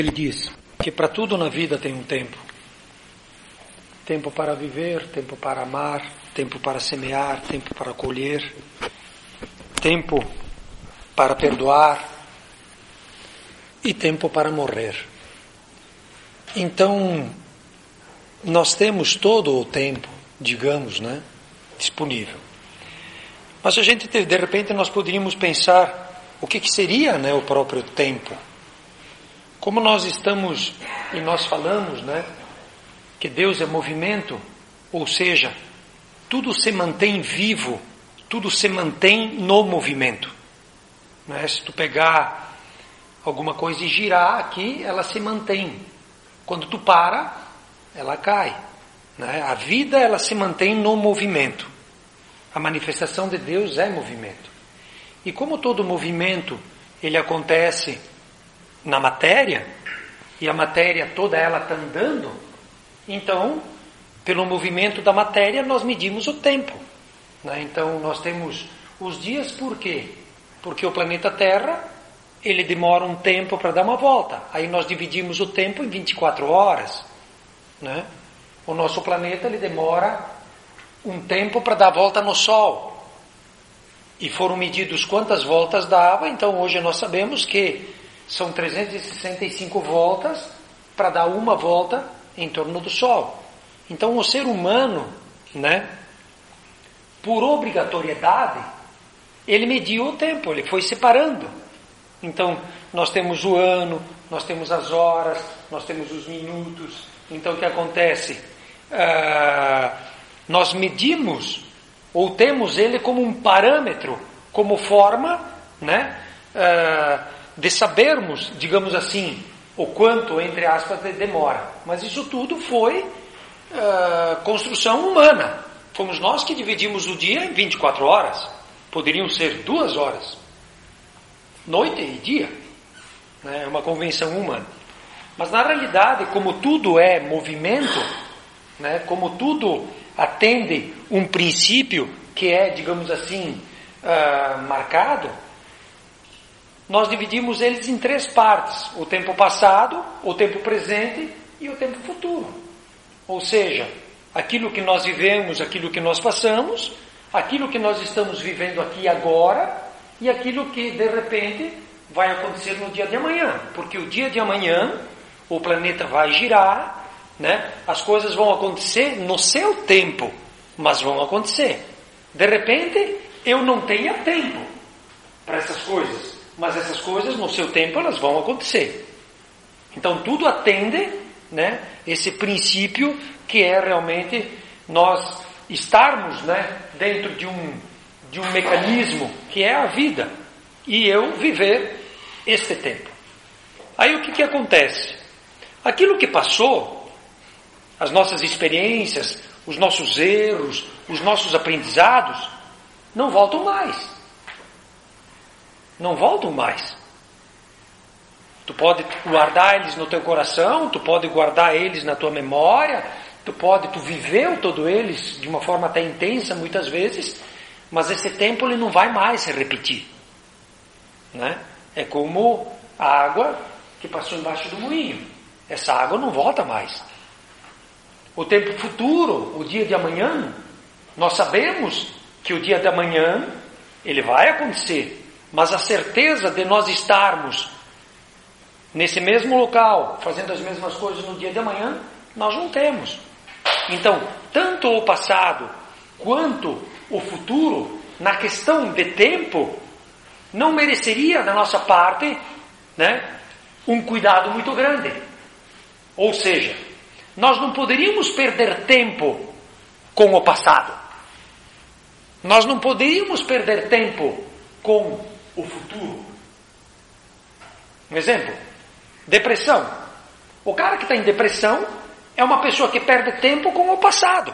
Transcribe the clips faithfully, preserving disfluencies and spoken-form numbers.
Ele diz que para tudo na vida tem um tempo. Tempo para viver, tempo para amar, tempo para semear, tempo para colher, tempo para perdoar e tempo para morrer. Então, nós temos todo o tempo, digamos, né, disponível. Mas a gente, de repente, nós poderíamos pensar o que, que seria, né, o próprio tempo. Como nós estamos, e nós falamos, né, que Deus é movimento, ou seja, tudo se mantém vivo, tudo se mantém no movimento. Né? Se tu pegar alguma coisa e girar aqui, ela se mantém. Quando tu para, ela cai. Né? A vida, ela se mantém no movimento. A manifestação de Deus é movimento. E como todo movimento, ele acontece na matéria, e a matéria toda ela está andando, então, pelo movimento da matéria, nós medimos o tempo. Né? Então, nós temos os dias, por quê? Porque o planeta Terra, ele demora um tempo para dar uma volta. Aí nós dividimos o tempo em vinte e quatro horas. Né? O nosso planeta, ele demora um tempo para dar a volta no Sol. E foram medidos quantas voltas dava, então hoje nós sabemos que são trezentas e sessenta e cinco voltas para dar uma volta em torno do Sol. Então o ser humano, né, por obrigatoriedade, ele mediu o tempo, ele foi separando. Então nós temos o ano, nós temos as horas, nós temos os minutos. Então o que acontece? Ah, nós medimos, ou temos ele como um parâmetro, como forma, né, ah, de sabermos, digamos assim, o quanto, entre aspas, demora. Mas isso tudo foi uh, construção humana. Fomos nós que dividimos o dia em vinte e quatro horas. Poderiam ser duas horas. Noite e dia. É uma convenção humana. Mas na realidade, como tudo é movimento, né, como tudo atende um princípio que é, digamos assim, uh, marcado, nós dividimos eles em três partes: o tempo passado, o tempo presente e o tempo futuro. Ou seja, aquilo que nós vivemos, aquilo que nós passamos, aquilo que nós estamos vivendo aqui agora e aquilo que de repente vai acontecer no dia de amanhã. Porque o dia de amanhã o planeta vai girar, né? As coisas vão acontecer no seu tempo, mas vão acontecer. De repente eu não tenho tempo para essas coisas, mas essas coisas, no seu tempo, elas vão acontecer. Então, tudo atende, né, esse princípio que é realmente nós estarmos, né, dentro de um, de um mecanismo que é a vida. E eu viver este tempo. Aí o que, que acontece? Aquilo que passou, as nossas experiências, os nossos erros, os nossos aprendizados, não voltam mais. Não voltam mais. Tu pode guardar eles no teu coração, tu pode guardar eles na tua memória, tu pode, tu viveu todo eles de uma forma até intensa muitas vezes, mas esse tempo ele não vai mais se repetir. Né? É como a água que passou embaixo do moinho. Essa água não volta mais. O tempo futuro, o dia de amanhã, nós sabemos que o dia de amanhã ele vai acontecer. Mas a certeza de nós estarmos nesse mesmo local, fazendo as mesmas coisas no dia de amanhã, nós não temos. Então, tanto o passado quanto o futuro, na questão de tempo, não mereceria da nossa parte, né, um cuidado muito grande. Ou seja, nós não poderíamos perder tempo com o passado. Nós não poderíamos perder tempo com o futuro. Um exemplo: depressão. O cara que está em depressão é uma pessoa que perde tempo com o passado.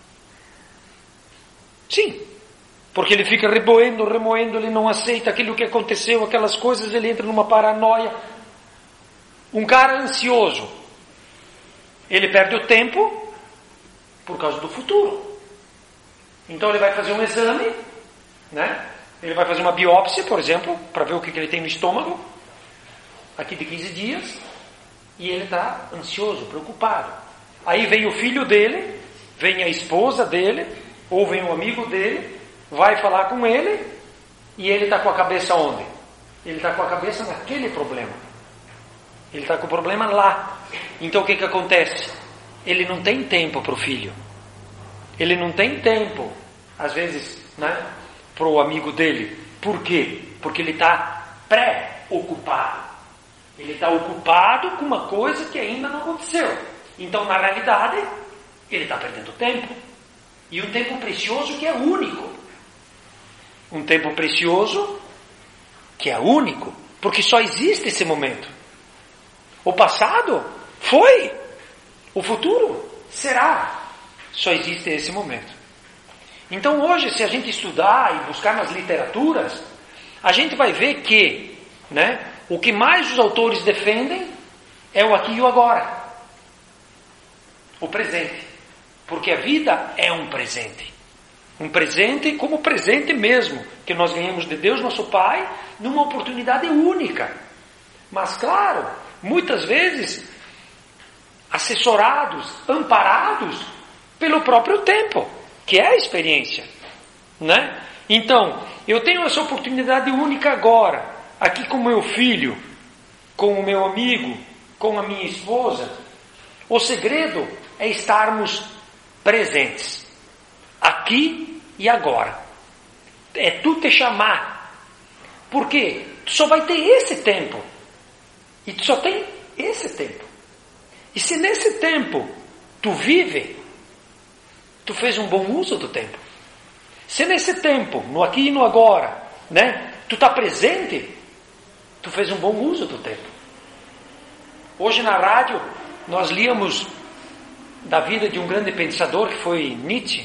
Sim, porque ele fica remoendo, remoendo, ele não aceita aquilo que aconteceu, aquelas coisas, ele entra numa paranoia. Um cara ansioso, ele perde o tempo por causa do futuro. Então ele vai fazer um exame, né? Ele vai fazer uma biópsia, por exemplo, para ver o que ele tem no estômago, aqui de quinze dias, e ele está ansioso, preocupado. Aí vem o filho dele, vem a esposa dele, ou vem um amigo dele, vai falar com ele, e ele está com a cabeça onde? Ele está com a cabeça naquele problema. Ele está com o problema lá. Então o que que acontece? Ele não tem tempo para o filho. Ele não tem tempo, às vezes, né, para o amigo dele. Por quê? Porque ele está pré-ocupado. Ele está ocupado com uma coisa que ainda não aconteceu. Então, na realidade, ele está perdendo tempo. E um tempo precioso que é único. Um tempo precioso que é único. Porque só existe esse momento. O passado foi. O futuro será. Só existe esse momento. Então hoje, se a gente estudar e buscar nas literaturas, a gente vai ver que, né, o que mais os autores defendem é o aqui e o agora. O presente. Porque a vida é um presente. Um presente como presente mesmo, que nós ganhamos de Deus, nosso Pai, numa oportunidade única. Mas claro, muitas vezes assessorados, amparados pelo próprio tempo, que é a experiência, né? Então, eu tenho essa oportunidade única agora, aqui com o meu filho, com o meu amigo, com a minha esposa. O segredo é estarmos presentes, aqui e agora. É tu te chamar, porque tu só vai ter esse tempo, e tu só tem esse tempo. E se nesse tempo tu vive, tu fez um bom uso do tempo. Se nesse tempo, no aqui e no agora, né, tu está presente, tu fez um bom uso do tempo. Hoje na rádio nós líamos da vida de um grande pensador que foi Nietzsche,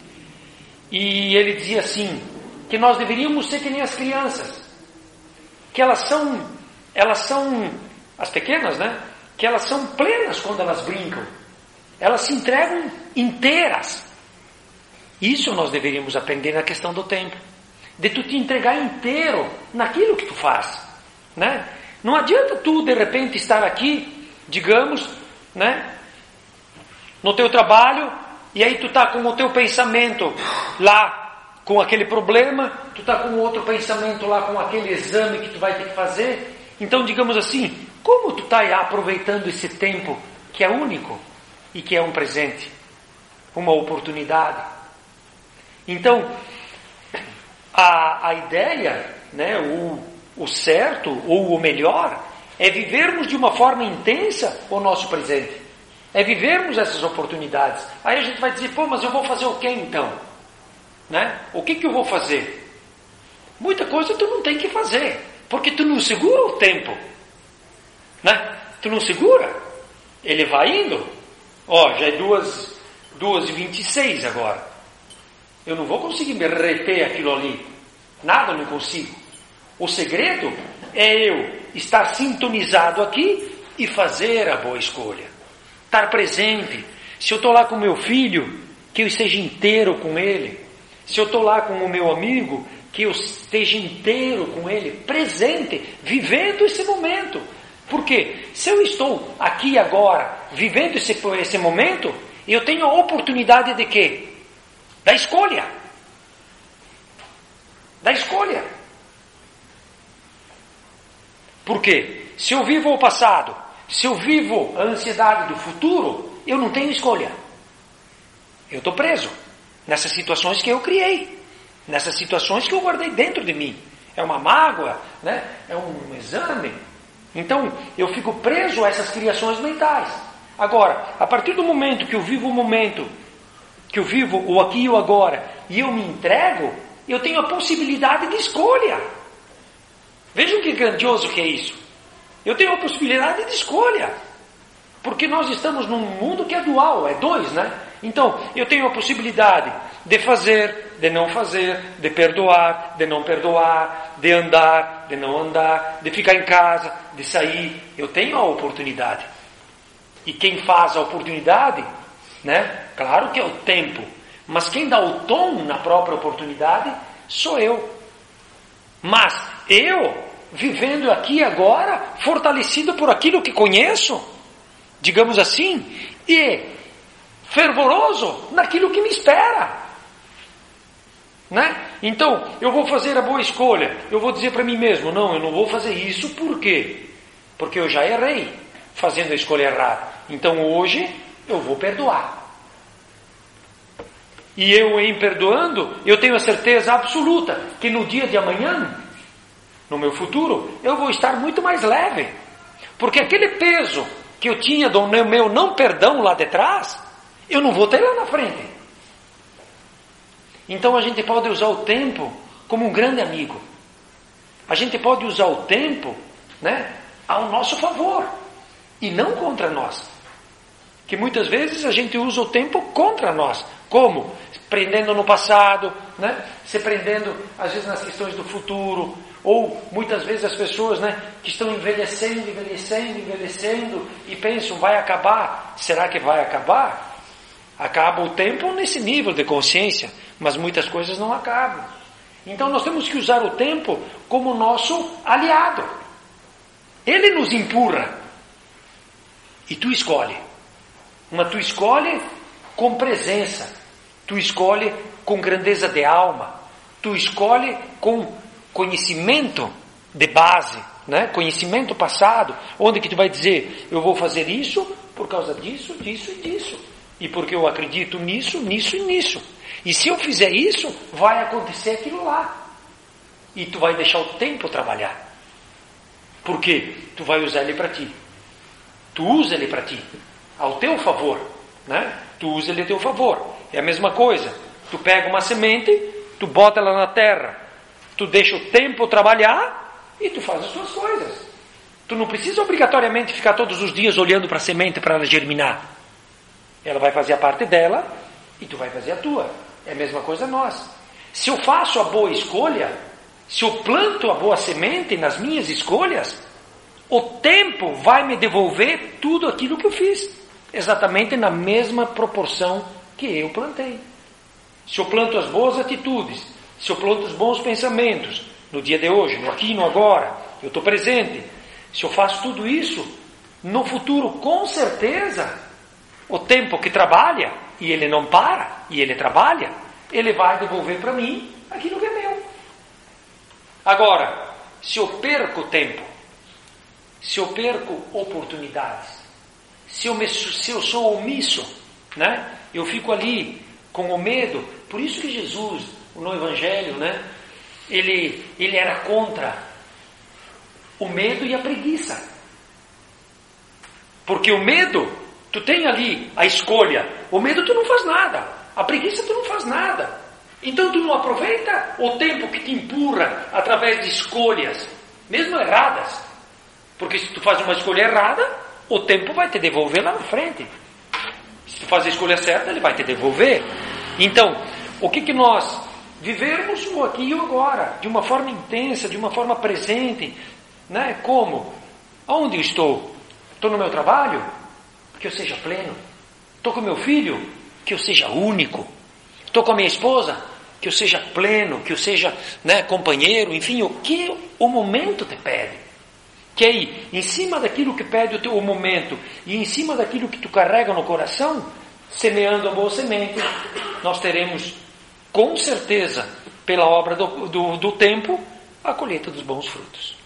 e ele dizia assim, que nós deveríamos ser que nem as crianças, que elas são, elas são, as pequenas, né, que elas são plenas quando elas brincam, elas se entregam inteiras. Isso nós deveríamos aprender na questão do tempo, de tu te entregar inteiro naquilo que tu faz, né? Não adianta tu de repente estar aqui, digamos, né, no teu trabalho, e aí tu tá com o teu pensamento lá com aquele problema, tu tá com outro pensamento lá com aquele exame que tu vai ter que fazer. Então, digamos assim, como tu tá aproveitando esse tempo que é único e que é um presente, uma oportunidade? Então, a, a ideia, né, o, o certo ou o melhor é vivermos de uma forma intensa o nosso presente. É vivermos essas oportunidades. Aí a gente vai dizer, pô, mas eu vou fazer o que então? Né? O que que eu vou fazer? Muita coisa tu não tem que fazer, porque tu não segura o tempo. Né? Tu não segura. Ele vai indo. Ó, já é duas, duas e vinte e seis agora. Eu não vou conseguir me reter aquilo ali. Nada eu não consigo. O segredo é eu estar sintonizado aqui e fazer a boa escolha. Estar presente. Se eu estou lá com meu filho, que eu esteja inteiro com ele. Se eu estou lá com o meu amigo, que eu esteja inteiro com ele, presente, vivendo esse momento. Porque se eu estou aqui agora, vivendo esse, esse momento, eu tenho a oportunidade de quê? Da escolha. Da escolha. Por quê? Se eu vivo o passado, se eu vivo a ansiedade do futuro, eu não tenho escolha. Eu estou preso nessas situações que eu criei, nessas situações que eu guardei dentro de mim. É uma mágoa, né? É um exame. Então, eu fico preso a essas criações mentais. Agora, a partir do momento que eu vivo o momento, que eu vivo o aqui e o agora, e eu me entrego, eu tenho a possibilidade de escolha. Vejam que grandioso que é isso. Eu tenho a possibilidade de escolha. Porque nós estamos num mundo que é dual, é dois, né? Então, eu tenho a possibilidade de fazer, de não fazer, de perdoar, de não perdoar, de andar, de não andar, de ficar em casa, de sair. Eu tenho a oportunidade. E quem faz a oportunidade, né? Claro que é o tempo. Mas quem dá o tom na própria oportunidade sou eu. Mas eu vivendo aqui e agora, fortalecido por aquilo que conheço, digamos assim, e fervoroso naquilo que me espera. Né? Então, eu vou fazer a boa escolha, eu vou dizer para mim mesmo, não, eu não vou fazer isso, por quê? Porque eu já errei fazendo a escolha errada. Então hoje eu vou perdoar. E eu, em perdoando, eu tenho a certeza absoluta que no dia de amanhã, no meu futuro, eu vou estar muito mais leve. Porque aquele peso que eu tinha do meu não perdão lá de trás, eu não vou ter lá na frente. Então a gente pode usar o tempo como um grande amigo. A gente pode usar o tempo, né, ao nosso favor e não contra nós. Que muitas vezes a gente usa o tempo contra nós. Como? Prendendo no passado, né? Se prendendo às vezes nas questões do futuro, ou muitas vezes as pessoas, né, que estão envelhecendo, envelhecendo, envelhecendo e pensam, vai acabar. Será que vai acabar? Acaba o tempo nesse nível de consciência, mas muitas coisas não acabam. Então nós temos que usar o tempo como nosso aliado. Ele nos empurra e tu escolhe. Mas tu escolhe com presença, tu escolhe com grandeza de alma, tu escolhe com conhecimento de base, né? Conhecimento passado, onde que tu vai dizer, eu vou fazer isso por causa disso, disso e disso, e porque eu acredito nisso, nisso e nisso, e se eu fizer isso, vai acontecer aquilo lá, e tu vai deixar o tempo trabalhar, porque tu vai usar ele para ti, tu usa ele para ti, ao teu favor, né? Tu usa ele a teu favor. É a mesma coisa. Tu pega uma semente, tu bota ela na terra, tu deixa o tempo trabalhar e tu faz as tuas coisas. Tu não precisa obrigatoriamente ficar todos os dias olhando para a semente para ela germinar. Ela vai fazer a parte dela e tu vai fazer a tua. É a mesma coisa nós. Se eu faço a boa escolha, se eu planto a boa semente nas minhas escolhas, o tempo vai me devolver tudo aquilo que eu fiz. Exatamente na mesma proporção que eu plantei. Se eu planto as boas atitudes, se eu planto os bons pensamentos, no dia de hoje, no aqui e no agora, eu estou presente, se eu faço tudo isso, no futuro, com certeza, o tempo que trabalha, e ele não para, e ele trabalha, ele vai devolver para mim aquilo que é meu. Agora, se eu perco tempo, se eu perco oportunidades, Se eu, me, se eu sou omisso, né? Eu fico ali com o medo. Por isso que Jesus, no Evangelho, né? ele, ele era contra o medo e a preguiça. Porque o medo, tu tem ali a escolha. O medo tu não faz nada. A preguiça tu não faz nada. Então tu não aproveita o tempo que te empurra através de escolhas, mesmo erradas. Porque se tu faz uma escolha errada, o tempo vai te devolver lá na frente. Se tu faz a escolha certa, ele vai te devolver. Então, o que que nós vivermos o aqui e o agora, de uma forma intensa, de uma forma presente, né? Como? Aonde eu estou? Estou no meu trabalho? Que eu seja pleno. Estou com meu filho? Que eu seja único. Estou com a minha esposa? Que eu seja pleno, que eu seja, né, companheiro, enfim, o que o momento te pede. Que aí, em cima daquilo que pede o teu momento e em cima daquilo que tu carrega no coração, semeando a boa semente, nós teremos, com certeza, pela obra do, do, do tempo, a colheita dos bons frutos.